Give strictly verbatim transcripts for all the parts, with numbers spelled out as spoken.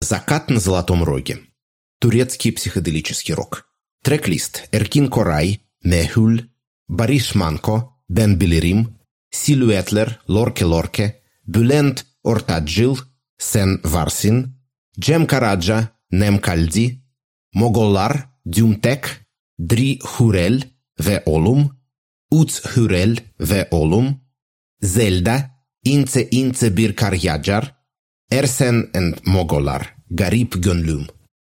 «Закат на Золотом Роге». Турецкий психоделический рок. Трек-лист: Эркин Корай, Мехуль, Бариш Манко, Бен Билирим, Силуэтлер, Лорке Лорке, Бülent Ortaçgil, Sen Varsın, Cem Karaca, Nem Kaldi, Mogollar, Dümtek, Dri Hurel ve Oğlum, Uç Hurel ve Oğlum, Zelda, İnce İnce Bir Kar Yağar, Ersen and Mogollar, Garip Gönlüm.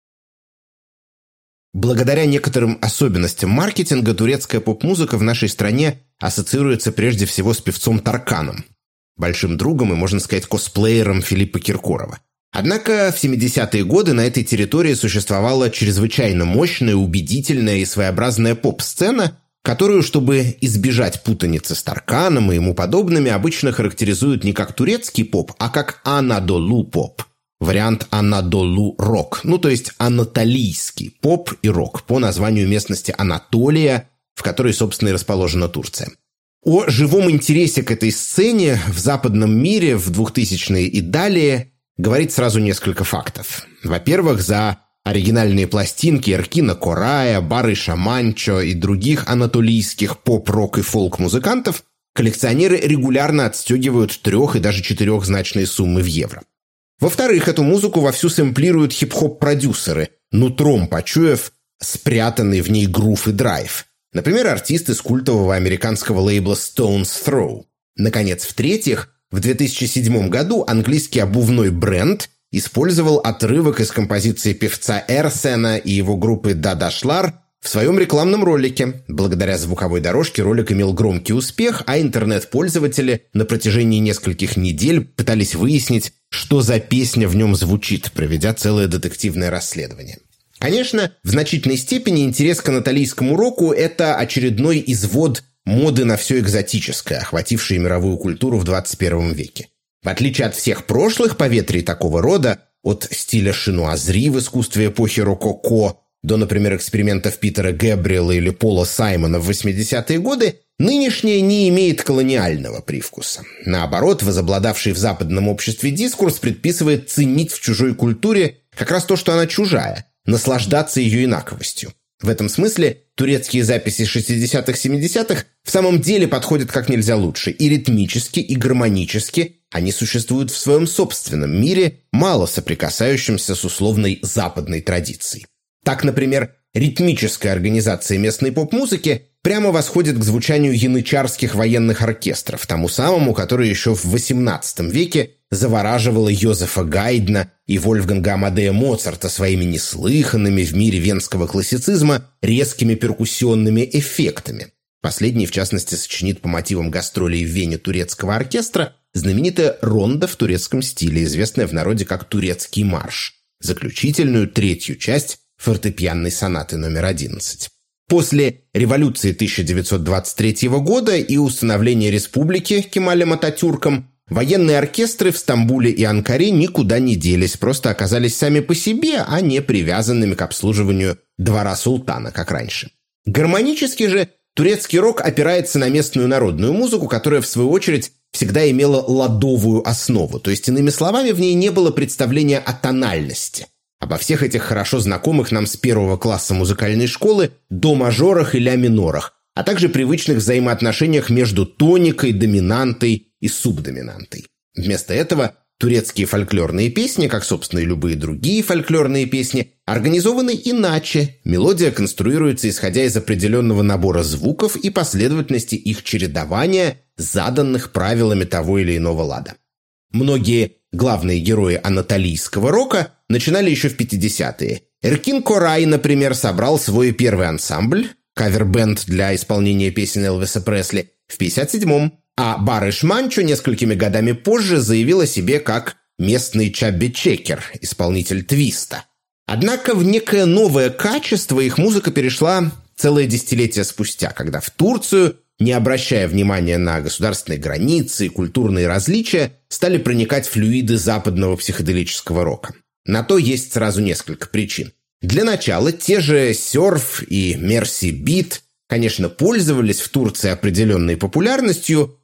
Благодаря некоторым особенностям маркетинга турецкая поп-музыка в нашей стране ассоциируется прежде всего с певцом Тарканом, большим другом и, можно сказать, косплеером Филиппа Киркорова. Однако в семидесятые годы на этой территории существовала чрезвычайно мощная, убедительная и своеобразная поп-сцена, которую, чтобы избежать путаницы с Тарканом и ему подобными, обычно характеризуют не как турецкий поп, а как Анадолу-поп. Вариант Анадолу-рок, ну то есть анатолийский поп и рок по названию местности Анатолия, в которой, собственно, и расположена Турция. О живом интересе к этой сцене в западном мире в двухтысячные и далее говорит сразу несколько фактов. Во-первых, за оригинальные пластинки Эркина Корая, Барыша Манчо и других анатолийских поп, рок и фолк-музыкантов коллекционеры регулярно отстегивают трех- и даже четырехзначные суммы в евро. Во-вторых, эту музыку вовсю сэмплируют хип-хоп-продюсеры, нутром почуяв спрятанный в ней грув и драйв. Например, артисты с культового американского лейбла Stone's Throw. Наконец, в-третьих, в две тысячи седьмом году английский обувной бренд использовал отрывок из композиции певца Эрсена и его группы Дадашлар в своем рекламном ролике. Благодаря звуковой дорожке ролик имел громкий успех, а интернет-пользователи на протяжении нескольких недель пытались выяснить, что за песня в нем звучит, проведя целое детективное расследование. Конечно, в значительной степени интерес к анатолийскому року – это очередной извод моды на все экзотическое, охватившей мировую культуру в двадцать первом веке. В отличие от всех прошлых поветрий такого рода, от стиля шинуазри в искусстве эпохи рококо до, например, экспериментов Питера Гэбриэла или Пола Саймона в восьмидесятые годы, нынешнее не имеет колониального привкуса. Наоборот, возобладавший в западном обществе дискурс предписывает ценить в чужой культуре как раз то, что она чужая, наслаждаться ее инаковостью. В этом смысле турецкие записи шестидесятых-семидесятых в самом деле подходят как нельзя лучше. И ритмически, и гармонически они существуют в своем собственном мире, мало соприкасающемся с условной западной традицией. Так, например, ритмическая организация местной поп-музыки прямо восходит к звучанию янычарских военных оркестров, тому самому, который еще в восемнадцатом веке завораживало Йозефа Гайдна и Вольфганга Амадея Моцарта своими неслыханными в мире венского классицизма резкими перкуссионными эффектами. Последний, в частности, сочинит по мотивам гастролей в Вене турецкого оркестра знаменитая ронда в турецком стиле, известная в народе как «Турецкий марш», заключительную третью часть фортепианной сонаты номер одиннадцать. После революции тысяча девятьсот двадцать третьего года и установления республики Кемалем Ататюрком военные оркестры в Стамбуле и Анкаре никуда не делись, просто оказались сами по себе, а не привязанными к обслуживанию двора султана, как раньше. Гармонически же турецкий рок опирается на местную народную музыку, которая, в свою очередь, всегда имела ладовую основу, то есть, иными словами, в ней не было представления о тональности. Обо всех этих хорошо знакомых нам с первого класса музыкальной школы до-мажорах и ля-минорах, а также привычных взаимоотношениях между тоникой, доминантой и субдоминантой. Вместо этого турецкие фольклорные песни, как, собственно, и любые другие фольклорные песни, организованы иначе. Мелодия конструируется исходя из определенного набора звуков и последовательности их чередования, заданных правилами того или иного лада. Многие главные герои анатолийского рока начинали еще в пятидесятые. Эркин Корай, например, собрал свой первый ансамбль, кавер-бенд для исполнения песен Элвиса Пресли, в пятьдесят седьмом, а Барыш Манчо несколькими годами позже заявил о себе как местный Чабби Чекер, исполнитель твиста. Однако в некое новое качество их музыка перешла целое десятилетие спустя, когда в Турцию, не обращая внимания на государственные границы и культурные различия, стали проникать флюиды западного психоделического рока. На то есть сразу несколько причин. Для начала, те же серф и мерси-бит, конечно, пользовались в Турции определенной популярностью,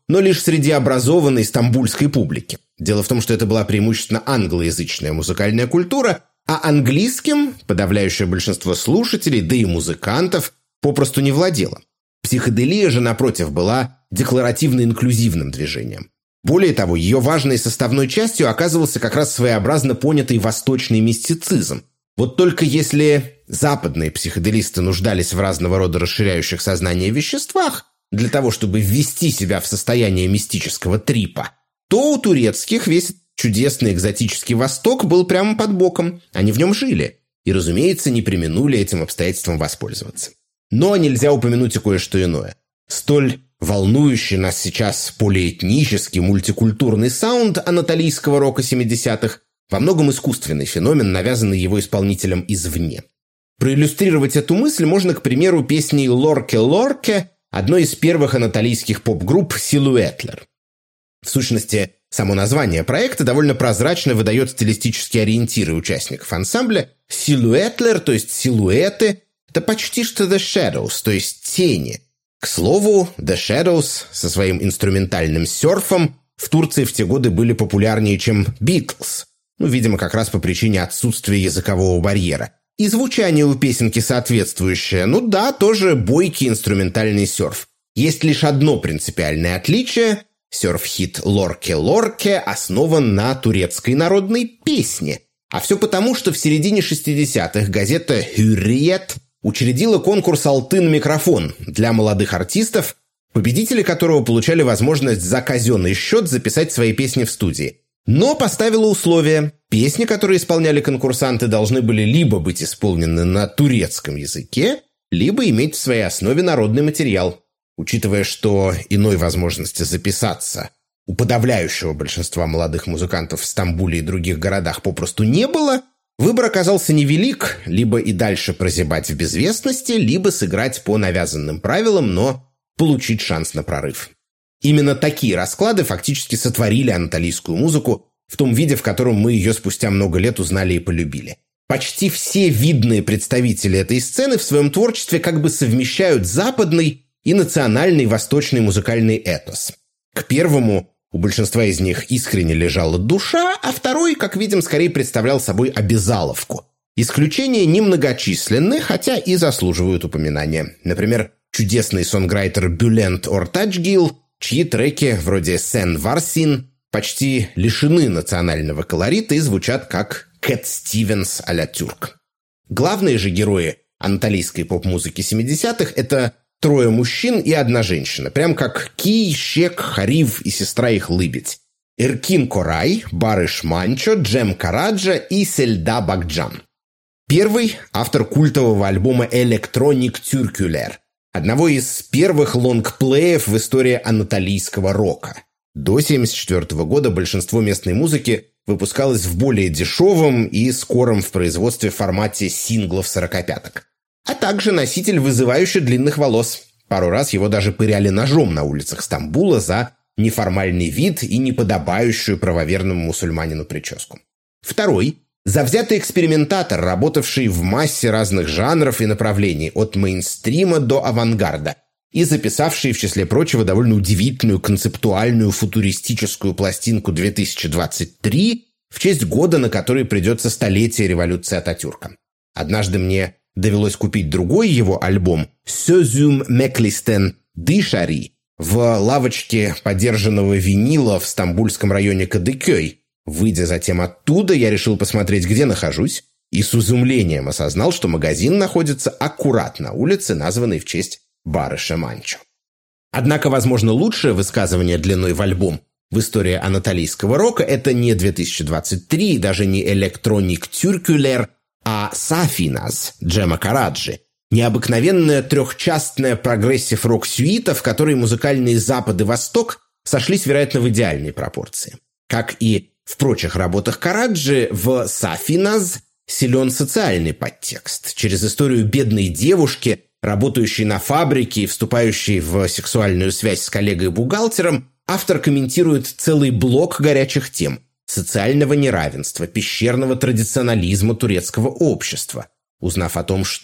но лишь среди образованной стамбульской публики. Дело в том, что это была преимущественно англоязычная музыкальная культура, а английским подавляющее большинство слушателей, да и музыкантов, попросту не владело. Психоделия же, напротив, была декларативно-инклюзивным движением. Более того, ее важной составной частью оказывался как раз своеобразно понятый восточный мистицизм. Вот только если западные психоделисты нуждались в разного рода расширяющих сознание веществах для того, чтобы ввести себя в состояние мистического трипа, то у турецких весь чудесный экзотический Восток был прямо под боком. Они в нем жили и, разумеется, не преминули этим обстоятельством воспользоваться. Но нельзя упомянуть и кое-что иное. Столь волнующий нас сейчас полиэтнический мультикультурный саунд анатолийского рока семидесятых во многом искусственный феномен, навязанный его исполнителем извне. Проиллюстрировать эту мысль можно, к примеру, песней «Лорке Лорке» одной из первых анатолийских поп-групп «Силуэтлер». В сущности, само название проекта довольно прозрачно выдает стилистические ориентиры участников ансамбля. «Силуэтлер», то есть «силуэты», это почти что «The Shadows», то есть «тени». К слову, The Shadows со своим инструментальным серфом в Турции в те годы были популярнее, чем Beatles. Ну, видимо, как раз по причине отсутствия языкового барьера. И звучание у песенки соответствующее. Ну да, тоже бойкий инструментальный серф. Есть лишь одно принципиальное отличие. Серф-хит «Лорке Лорке» основан на турецкой народной песне. А все потому, что в середине шестидесятых газета «Hürriyet» учредила конкурс «Алтын микрофон» для молодых артистов, победители которого получали возможность за казенный счет записать свои песни в студии. Но поставила условие: песни, которые исполняли конкурсанты, должны были либо быть исполнены на турецком языке, либо иметь в своей основе народный материал. Учитывая, что иной возможности записаться у подавляющего большинства молодых музыкантов в Стамбуле и других городах попросту не было, выбор оказался невелик: либо и дальше прозябать в безвестности, либо сыграть по навязанным правилам, но получить шанс на прорыв. Именно такие расклады фактически сотворили анатолийскую музыку в том виде, в котором мы ее спустя много лет узнали и полюбили. Почти все видные представители этой сцены в своем творчестве как бы совмещают западный и национальный восточный музыкальный этос. К первому у большинства из них искренне лежала душа, а второй, как видим, скорее представлял собой обязаловку. Исключения немногочисленны, хотя и заслуживают упоминания. Например, чудесный сонграйтер Бюлент Ортачгил, чьи треки, вроде «Сен Варсин», почти лишены национального колорита и звучат как Кэт Стивенс а-ля тюрк. Главные же герои анатолийской поп-музыки семидесятых – это трое мужчин и одна женщина, прям как Ки, Щек, Харив и сестра их Лыбедь. Эркин Корай, Барыш Манчо, Джем Караджа и Сельда Бакджан. Первый – автор культового альбома «Electronic Türküler», одного из первых лонгплеев в истории анатолийского рока. До семьдесят четвёртого года большинство местной музыки выпускалось в более дешевом и скором в производстве формате синглов-сорокопяток. А также носитель вызывающе длинных волос. Пару раз его даже пыряли ножом на улицах Стамбула за неформальный вид и неподобающую правоверному мусульманину прическу. Второй – завзятый экспериментатор, работавший в массе разных жанров и направлений, от мейнстрима до авангарда, и записавший, в числе прочего, довольно удивительную концептуальную футуристическую пластинку две тысячи двадцать три в честь года, на который придется столетие революции Ататюрка. Однажды мне довелось купить другой его альбом «Sözüm Meklis'ten Dışarı» в лавочке подержанного винила в стамбульском районе Кадыкёй. Выйдя затем оттуда, я решил посмотреть, где нахожусь, и с изумлением осознал, что магазин находится аккурат на улице, названной в честь Барыша Манчо. Однако, возможно, лучшее высказывание длиной в альбом в истории анатолийского рока – это не две тысячи двадцать три, даже не «Electronic Türküler», а «Safinaz» Джема Караджи. Необыкновенная трехчастная прогрессив-рок-сюита, в которой музыкальные Запад и Восток сошлись, вероятно, в идеальной пропорции. Как и в прочих работах Караджи, в «Safinaz» силен социальный подтекст. Через историю бедной девушки, работающей на фабрике и вступающей в сексуальную связь с коллегой-бухгалтером, автор комментирует целый блок горячих тем – социального неравенства, пещерного традиционализма турецкого общества. Узнав о том, что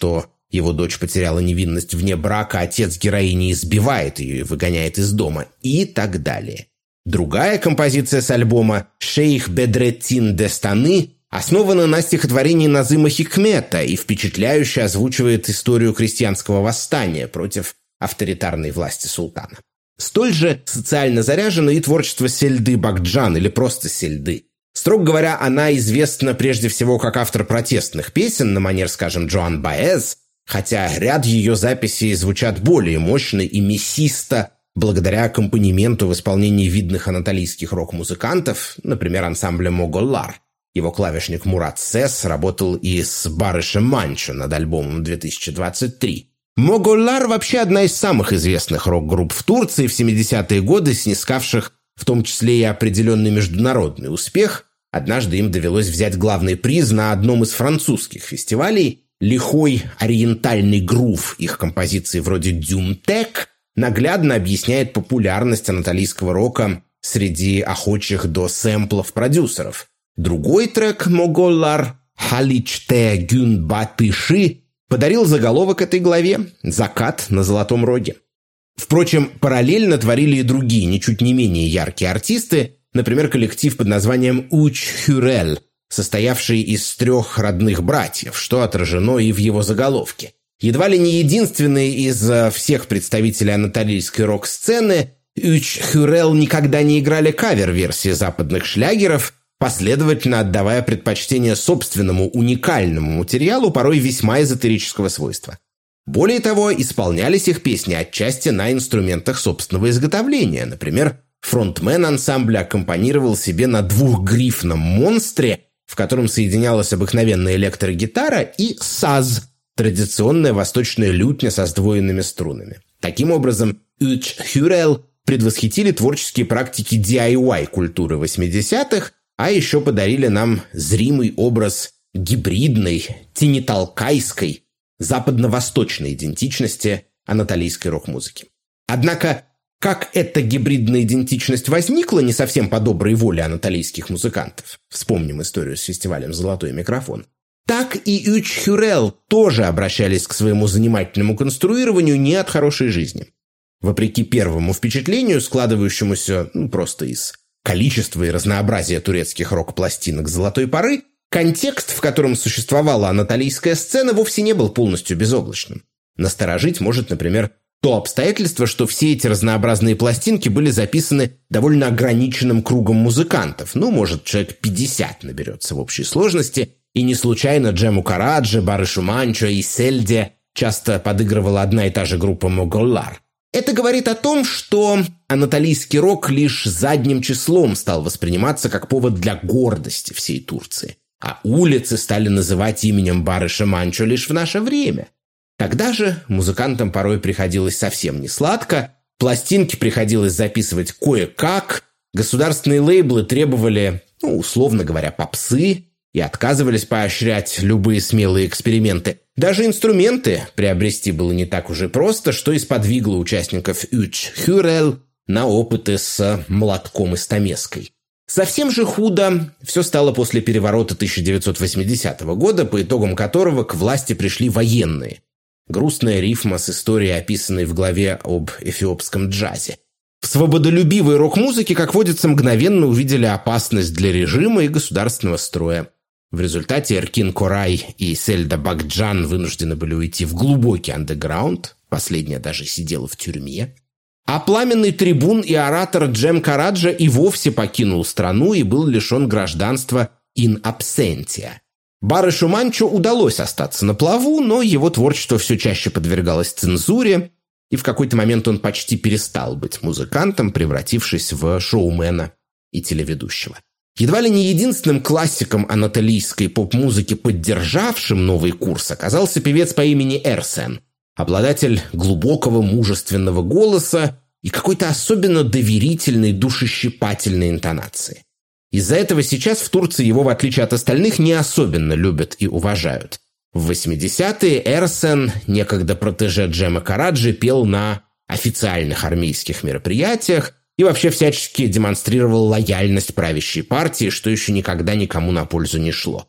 Его дочь потеряла невинность вне брака, отец героини избивает ее и выгоняет из дома, и так далее. Другая композиция с альбома «Шейх Бедреттин Дестаны» основана на стихотворении Назыма Хикмета и впечатляюще озвучивает историю крестьянского восстания против авторитарной власти султана. Столь же социально заряжено и творчество Сельды Бакджан, или просто Сельды. Строго говоря, она известна прежде всего как автор протестных песен на манер, скажем, Джоан Баэз, хотя ряд ее записей звучат более мощно и мясисто благодаря аккомпанементу в исполнении видных анатолийских рок-музыкантов, например, ансамбля «Моголлар». Его клавишник Мурат Сес работал и с Барышем Манчо над альбомом две тысячи двадцать три. «Моголлар» вообще одна из самых известных рок-групп в Турции в семидесятые годы, снискавших в том числе и определенный международный успех. Однажды им довелось взять главный приз на одном из французских фестивалей. Лихой ориентальный грув их композиций вроде «Дюмтек» наглядно объясняет популярность анатолийского рока среди охочих до сэмплов продюсеров. Другой трек «Моголлар» «Халичте гюн батыши» подарил заголовок этой главе «Закат на Золотом Роге». Впрочем, параллельно творили и другие, ничуть не менее яркие артисты, например, коллектив под названием «Уч Хюрель», состоявший из трех родных братьев, что отражено и в его заголовке. Едва ли не единственный из всех представителей анатолийской рок-сцены, Уч Хюрель никогда не играли кавер-версии западных шлягеров, последовательно отдавая предпочтение собственному уникальному материалу, порой весьма эзотерического свойства. Более того, исполнялись их песни отчасти на инструментах собственного изготовления. Например, фронтмен ансамбля аккомпанировал себе на двухгрифном монстре, в котором соединялась обыкновенная электрогитара и саз – традиционная восточная лютня со сдвоенными струнами. Таким образом, Уч Хюрель предвосхитили творческие практики ди ай уай-культуры восьмидесятых, а еще подарили нам зримый образ гибридной, тиниталкайской, западно-восточной идентичности анатолийской рок-музыки. Однако, как эта гибридная идентичность возникла не совсем по доброй воле анатолийских музыкантов, вспомним историю с фестивалем «Золотой микрофон», так и Уч Хюрель тоже обращались к своему занимательному конструированию не от хорошей жизни. Вопреки первому впечатлению, складывающемуся ну, просто из количества и разнообразия турецких рок-пластинок золотой поры, контекст, в котором существовала анатолийская сцена, вовсе не был полностью безоблачным. Насторожить может, например, то обстоятельство, что все эти разнообразные пластинки были записаны довольно ограниченным кругом музыкантов. Ну, может, человек пятьдесят наберется в общей сложности, и не случайно Джему Караджи, Барышу Манчо и Сельде часто подыгрывала одна и та же группа «Моголлар». Это говорит о том, что анатолийский рок лишь задним числом стал восприниматься как повод для гордости всей Турции, а улицы стали называть именем Барыша Манчо лишь в наше время. Тогда же музыкантам порой приходилось совсем не сладко, пластинки приходилось записывать кое-как, государственные лейблы требовали, ну, условно говоря, попсы и отказывались поощрять любые смелые эксперименты. Даже инструменты приобрести было не так уж и просто, что и сподвигло участников Уч Хюрель на опыты с молотком и стамеской. Совсем же худо все стало после переворота тысяча девятьсот восьмидесятого года, по итогам которого к власти пришли военные. Грустная рифма с историей, описанной в главе об эфиопском джазе. В свободолюбивой рок-музыке, как водится, мгновенно увидели опасность для режима и государственного строя. В результате Эркин Корай и Сельда Бакджан вынуждены были уйти в глубокий андеграунд, последняя даже сидела в тюрьме. А пламенный трибун и оратор Джем Караджа и вовсе покинул страну и был лишен гражданства in absentia. Барышу Манчо удалось остаться на плаву, но его творчество все чаще подвергалось цензуре, и в какой-то момент он почти перестал быть музыкантом, превратившись в шоумена и телеведущего. Едва ли не единственным классиком анатолийской поп-музыки, поддержавшим новый курс, оказался певец по имени Эрсен, обладатель глубокого мужественного голоса и какой-то особенно доверительной, душещипательной интонации. Из-за этого сейчас в Турции его, в отличие от остальных, не особенно любят и уважают. В восьмидесятые Эрсен, некогда протеже Джема Караджи, пел на официальных армейских мероприятиях и вообще всячески демонстрировал лояльность правящей партии, что еще никогда никому на пользу не шло.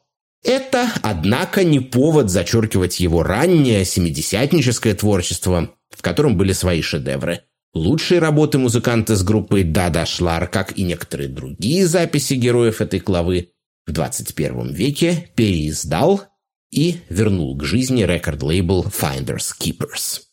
Это, однако, не повод зачеркивать его раннее семидесятническое творчество, в котором были свои шедевры. Лучшие работы музыканта с группой Дада Шлар, как и некоторые другие записи героев этой главы, в двадцать первом веке переиздал и вернул к жизни рекорд-лейбл Finders Keepers.